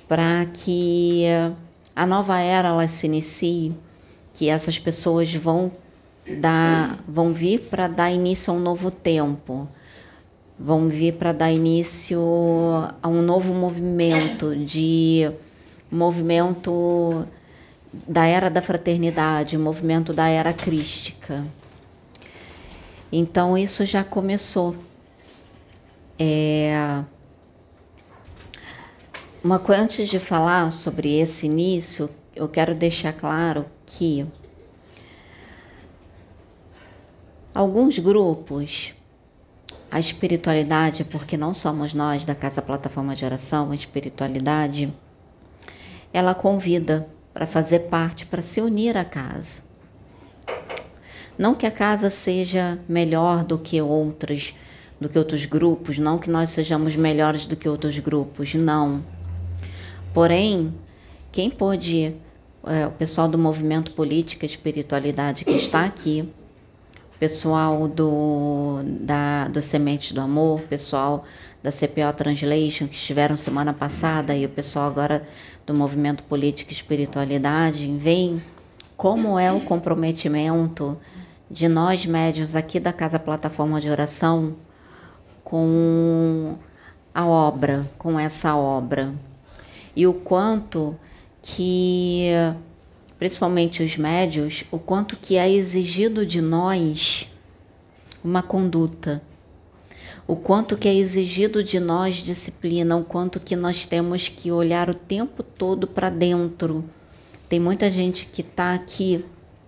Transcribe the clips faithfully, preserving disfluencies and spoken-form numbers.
para que a nova era ela se inicie, que essas pessoas vão dar, vão vir para dar início a um novo tempo, vão vir para dar início a um novo movimento, de movimento da era da fraternidade, movimento da era crística. Então isso já começou. É... Uma coisa, antes de falar sobre esse início, eu quero deixar claro que alguns grupos, a espiritualidade, porque não somos nós da Casa Plataforma de Oração, a espiritualidade, ela convida para fazer parte, para se unir à casa. Não que a casa seja melhor do que outras, do que outros grupos, não que nós sejamos melhores do que outros grupos, não. Porém, quem pôde, é, o pessoal do movimento Política e Espiritualidade que está aqui, o pessoal do, da, do Semente do Amor, o pessoal da C P O Translation, que estiveram semana passada, e o pessoal agora do movimento Política e Espiritualidade, veem como é o comprometimento de nós médiuns aqui da Casa Plataforma de Oração com a obra, com essa obra. E o quanto que, principalmente os médiuns, o quanto que é exigido de nós uma conduta, o quanto que é exigido de nós disciplina, o quanto que nós temos que olhar o tempo todo para dentro. Tem muita gente que está aqui,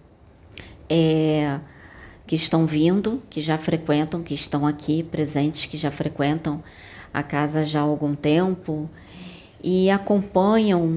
é, que estão vindo, que já frequentam, que estão aqui presentes, que já frequentam a casa já há algum tempo e acompanham,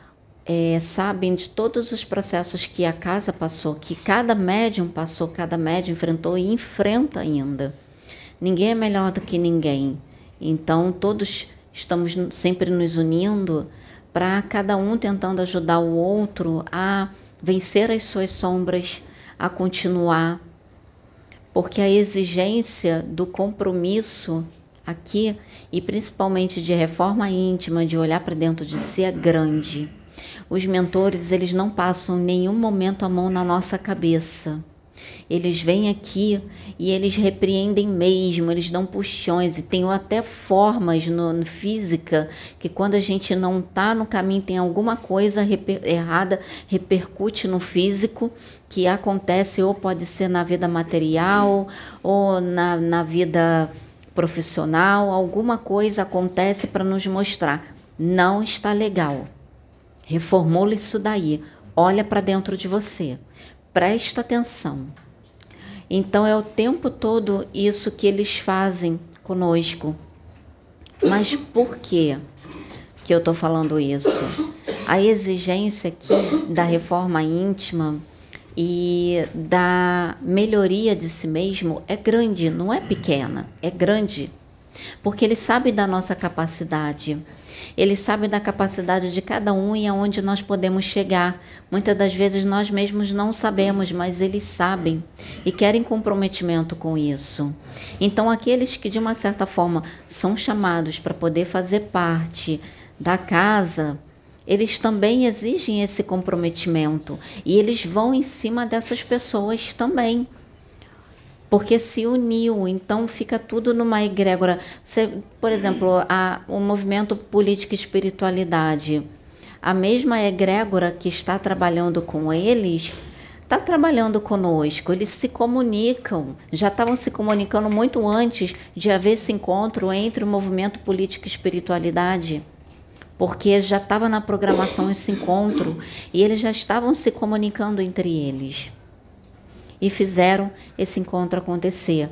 é, sabem de todos os processos que a casa passou, que cada médium passou, cada médium enfrentou e enfrenta ainda. Ninguém é melhor do que ninguém. Então, todos estamos sempre nos unindo para cada um tentando ajudar o outro a vencer as suas sombras, a continuar. Porque a exigência do compromisso aqui, e principalmente de reforma íntima, de olhar para dentro de si, é grande. Os mentores, eles não passam em nenhum momento a mão na nossa cabeça. Eles vêm aqui e eles repreendem mesmo, eles dão puxões e tem até formas no, no física que quando a gente não está no caminho, tem alguma coisa reper, errada, repercute no físico, que acontece ou pode ser na vida material ou na, na vida profissional, alguma coisa acontece para nos mostrar, não está legal. Reformula isso daí, olha para dentro de você, presta atenção. Então é o tempo todo isso que eles fazem conosco. Mas por quê que eu estou falando isso? A exigência aqui da reforma íntima e da melhoria de si mesmo é grande, não é pequena, é grande. Porque eles sabem da nossa capacidade. Eles sabem da capacidade de cada um e aonde nós podemos chegar. Muitas das vezes nós mesmos não sabemos, mas eles sabem e querem comprometimento com isso. Então, aqueles que de uma certa forma são chamados para poder fazer parte da casa, eles também exigem esse comprometimento e eles vão em cima dessas pessoas também. Porque se uniu, então fica tudo numa egrégora. Você, por exemplo, a, o movimento Política e Espiritualidade, a mesma egrégora que está trabalhando com eles, está trabalhando conosco, eles se comunicam, já estavam se comunicando muito antes de haver esse encontro entre o movimento Política e Espiritualidade, porque já estava na programação esse encontro e eles já estavam se comunicando entre eles. E fizeram esse encontro acontecer.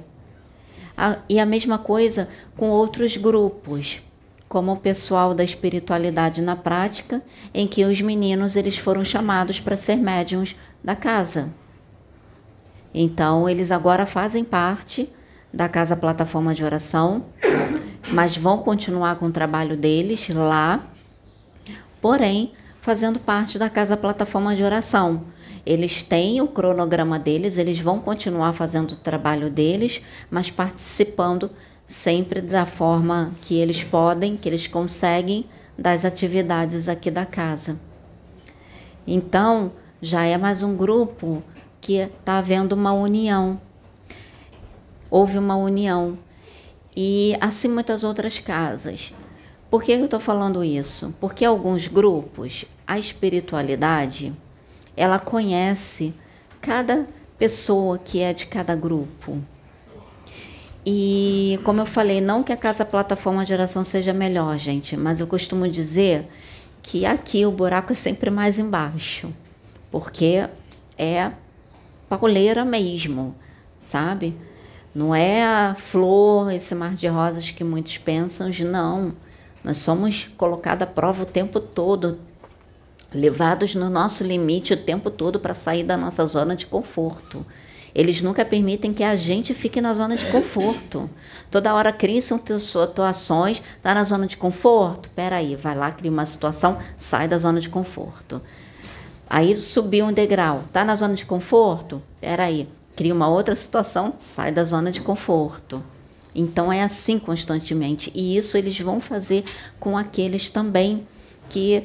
A, e a mesma coisa com outros grupos, como o pessoal da espiritualidade na prática, em que os meninos eles foram chamados para ser médiuns da casa. Então, eles agora fazem parte da Casa Plataforma de Oração, mas vão continuar com o trabalho deles lá, porém, fazendo parte da Casa Plataforma de Oração. Eles têm o cronograma deles, eles vão continuar fazendo o trabalho deles, mas participando sempre da forma que eles podem, que eles conseguem, das atividades aqui da casa. Então, já é mais um grupo que está havendo uma união. Houve uma união. E assim muitas outras casas. Por que eu estou falando isso? Porque alguns grupos, a espiritualidade, ela conhece cada pessoa que é de cada grupo. E, como eu falei, não que a Casa Plataforma de Oração seja melhor, gente, mas eu costumo dizer que aqui o buraco é sempre mais embaixo, porque é pauleira mesmo, sabe? Não é a flor, esse mar de rosas que muitos pensam, não. Nós somos colocados à prova o tempo todo, levados no nosso limite o tempo todo para sair da nossa zona de conforto. Eles nunca permitem que a gente fique na zona de conforto. Toda hora criam situações, está na zona de conforto? Peraí, vai lá, cria uma situação, sai da zona de conforto. Aí subiu um degrau, está na zona de conforto? Peraí, cria uma outra situação, sai da zona de conforto. Então é assim constantemente. E isso eles vão fazer com aqueles também que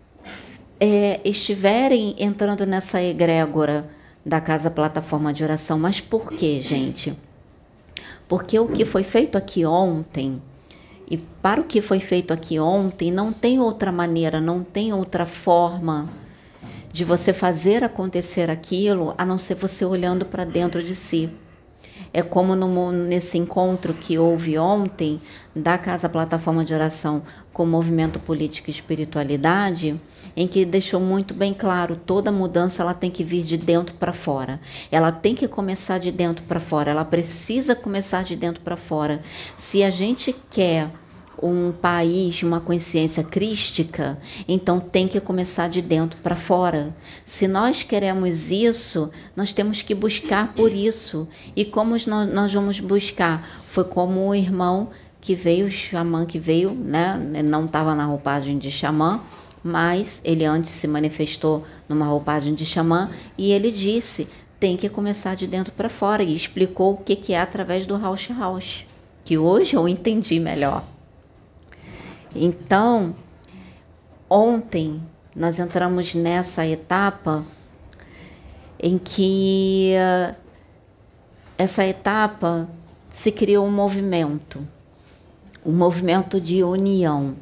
é, estiverem entrando nessa egrégora da Casa Plataforma de Oração. Mas por quê, gente? Porque o que foi feito aqui ontem, e para o que foi feito aqui ontem, não tem outra maneira, não tem outra forma de você fazer acontecer aquilo, a não ser você olhando para dentro de si. É como no, nesse encontro que houve ontem, da Casa Plataforma de Oração com o Movimento Política e Espiritualidade, em que deixou muito bem claro, toda mudança ela tem que vir de dentro para fora. Ela tem que começar de dentro para fora, ela precisa começar de dentro para fora. Se a gente quer um país, uma consciência crística, então tem que começar de dentro para fora. Se nós queremos isso, nós temos que buscar por isso. E como nós vamos buscar? Foi como o irmão que veio, o xamã que veio, né? Não estava na roupagem de xamã, mas ele antes se manifestou numa roupagem de xamã e ele disse, tem que começar de dentro para fora, e explicou o que, que é através do Rausch Rausch, que hoje eu entendi melhor. Então, ontem nós entramos nessa etapa em que essa etapa se criou um movimento, um movimento de união.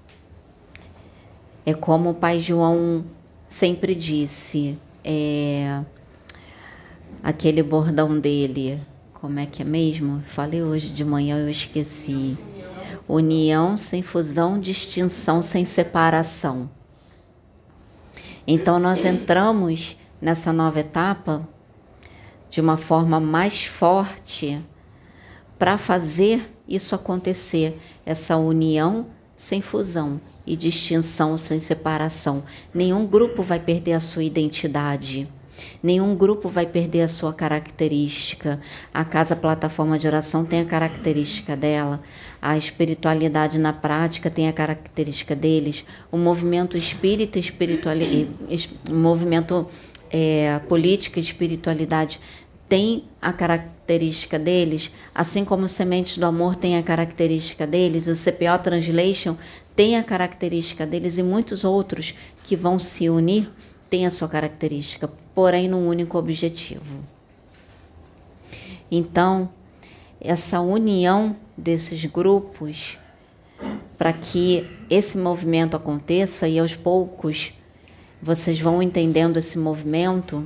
É como o Pai João sempre disse, é, aquele bordão dele, como é que é mesmo? Falei hoje de manhã, eu esqueci. União sem fusão, distinção sem separação. Então nós entramos nessa nova etapa de uma forma mais forte para fazer isso acontecer, essa união sem fusão e distinção sem separação. Nenhum grupo vai perder a sua identidade. Nenhum grupo vai perder a sua característica. A Casa Plataforma de Oração tem a característica dela. A espiritualidade na prática tem a característica deles. O movimento espírita, espiritualidade, o movimento é, política e espiritualidade tem a característica deles, assim como Sementes do Amor tem a característica deles, o C P O Translation tem a característica deles e muitos outros que vão se unir têm a sua característica, porém num único objetivo. Então, essa união desses grupos, para que esse movimento aconteça, e aos poucos vocês vão entendendo esse movimento,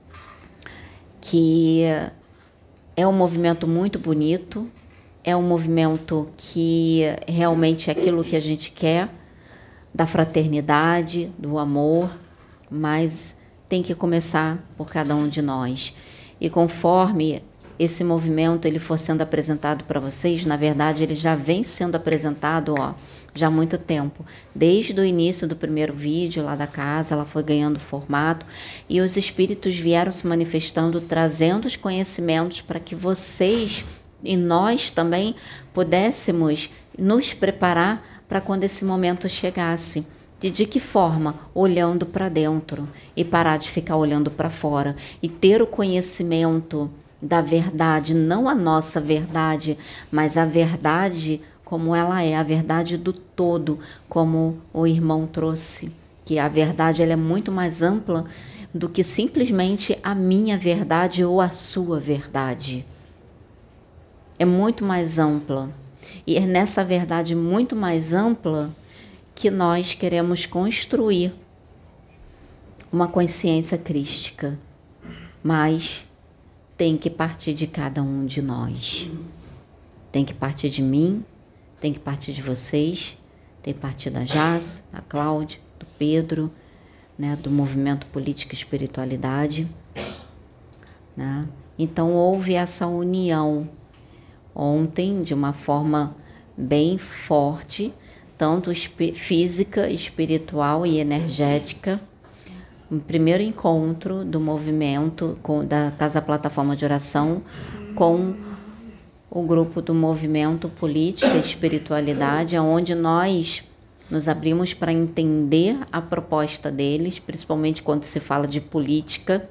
que é um movimento muito bonito, é um movimento que realmente é aquilo que a gente quer, da fraternidade, do amor, mas tem que começar por cada um de nós. E conforme esse movimento ele for sendo apresentado para vocês, na verdade ele já vem sendo apresentado ó, já há muito tempo. Desde o início do primeiro vídeo lá da casa, ela foi ganhando formato e os espíritos vieram se manifestando, trazendo os conhecimentos para que vocês e nós também pudéssemos nos preparar para quando esse momento chegasse. E de que forma? Olhando para dentro e parar de ficar olhando para fora e ter o conhecimento da verdade, não a nossa verdade, mas a verdade como ela é, a verdade do todo, como o irmão trouxe, que a verdade ela é muito mais ampla do que simplesmente a minha verdade ou a sua verdade. É muito mais ampla. E é nessa verdade muito mais ampla que nós queremos construir uma consciência crística. Mas tem que partir de cada um de nós. Tem que partir de mim, tem que partir de vocês, tem que partir da Jaz, da Cláudia, do Pedro, né, do movimento Política e Espiritualidade. Né? Então houve essa união ontem de uma forma bem forte, tanto física, espiritual e energética. O primeiro encontro do movimento com, da Casa Plataforma de Oração com o grupo do movimento Política e Espiritualidade, onde nós nos abrimos para entender a proposta deles, principalmente quando se fala de política.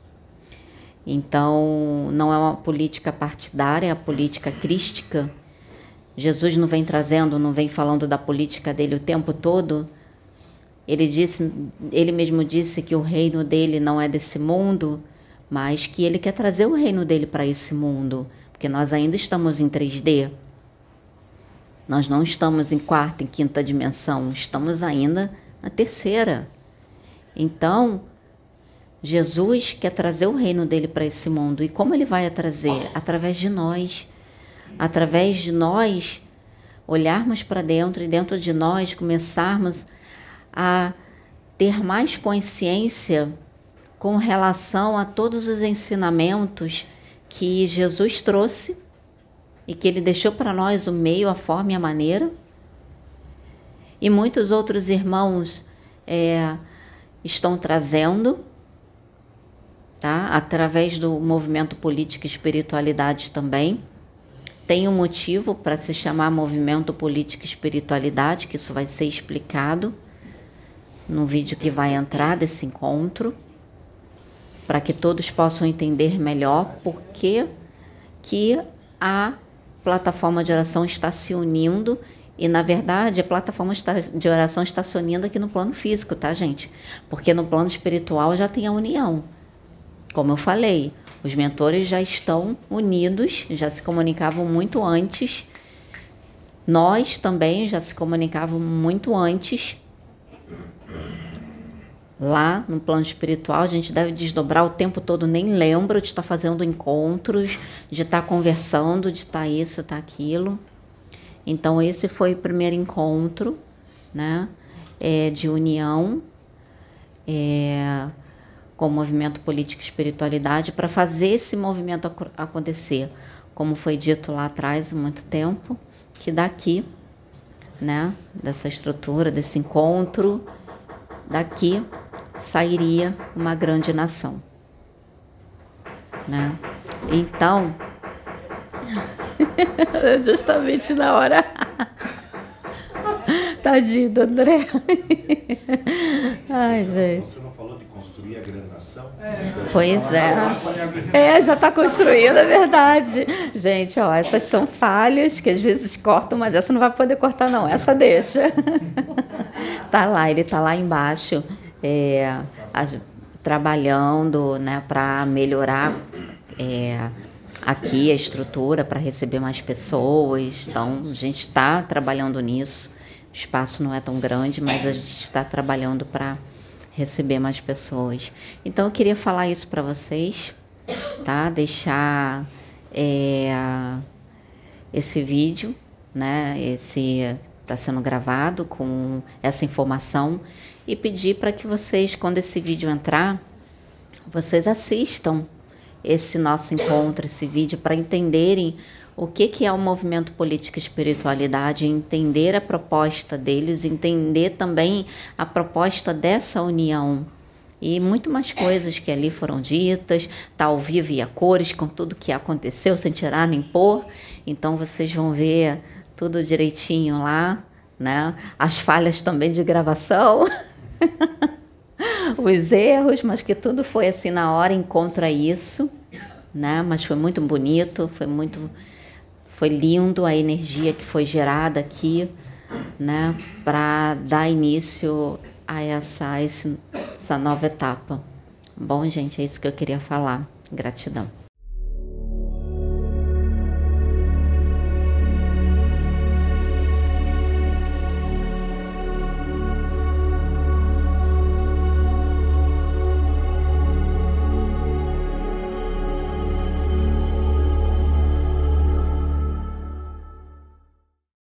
Então, não é uma política partidária, é a política crística. Jesus não vem trazendo, não vem falando da política dele o tempo todo. Ele disse, ele mesmo disse que o reino dele não é desse mundo, mas que ele quer trazer o reino dele para esse mundo, porque nós ainda estamos em três D. Nós não estamos em quarta, em quinta dimensão, estamos ainda na terceira. Então, Jesus quer trazer o reino dele para esse mundo. E como ele vai trazer? Através de nós. Através de nós olharmos para dentro e dentro de nós começarmos a ter mais consciência com relação a todos os ensinamentos que Jesus trouxe e que ele deixou para nós o meio, a forma e a maneira. E muitos outros irmãos é, estão trazendo, tá? Através do movimento Política e Espiritualidade também. Tem um motivo para se chamar Movimento Política e Espiritualidade, que isso vai ser explicado no vídeo que vai entrar desse encontro, para que todos possam entender melhor por que que a plataforma de oração está se unindo. E, na verdade, a plataforma de oração está se unindo aqui no plano físico, tá, gente? Porque no plano espiritual já tem a união. Como eu falei, os mentores já estão unidos, já se comunicavam muito antes. Nós também já se comunicávamos muito antes. Lá no plano espiritual, a gente deve desdobrar o tempo todo, nem lembro de estar fazendo encontros, de estar conversando, de estar isso, estar aquilo. Então, esse foi o primeiro encontro, né, é, de união é, com o movimento Política e Espiritualidade para fazer esse movimento ac- acontecer. Como foi dito lá atrás, há muito tempo, que daqui, né, dessa estrutura, desse encontro, daqui sairia uma grande nação, né? Então, justamente na hora, tadinho do André. Ai, gente. Você não falou de construir a grande nação? Pois é. É, já está construindo, é verdade. Gente, ó, essas são falhas que às vezes cortam, mas essa não vai poder cortar, não. Essa deixa. Tá lá, ele tá lá embaixo, é, a, trabalhando, né, para melhorar é, aqui a estrutura, para receber mais pessoas. Então, a gente está trabalhando nisso. O espaço não é tão grande, mas a gente está trabalhando para receber mais pessoas. Então, eu queria falar isso para vocês, tá? Deixar é, esse vídeo, né? Esse está sendo gravado com essa informação e pedir para que vocês, quando esse vídeo entrar, vocês assistam esse nosso encontro, esse vídeo, para entenderem o que, que é o movimento Política e Espiritualidade, entender a proposta deles, entender também a proposta dessa união. E muito mais coisas que ali foram ditas, tá ao vivo e a cores, com tudo que aconteceu, sem tirar nem pôr. Então vocês vão ver tudo direitinho lá, né? As falhas também de gravação, os erros, mas que tudo foi assim na hora, encontra isso, né? Mas foi muito bonito, foi muito... Foi lindo a energia que foi gerada aqui, né, para dar início a essa, essa nova etapa. Bom, gente, é isso que eu queria falar. Gratidão.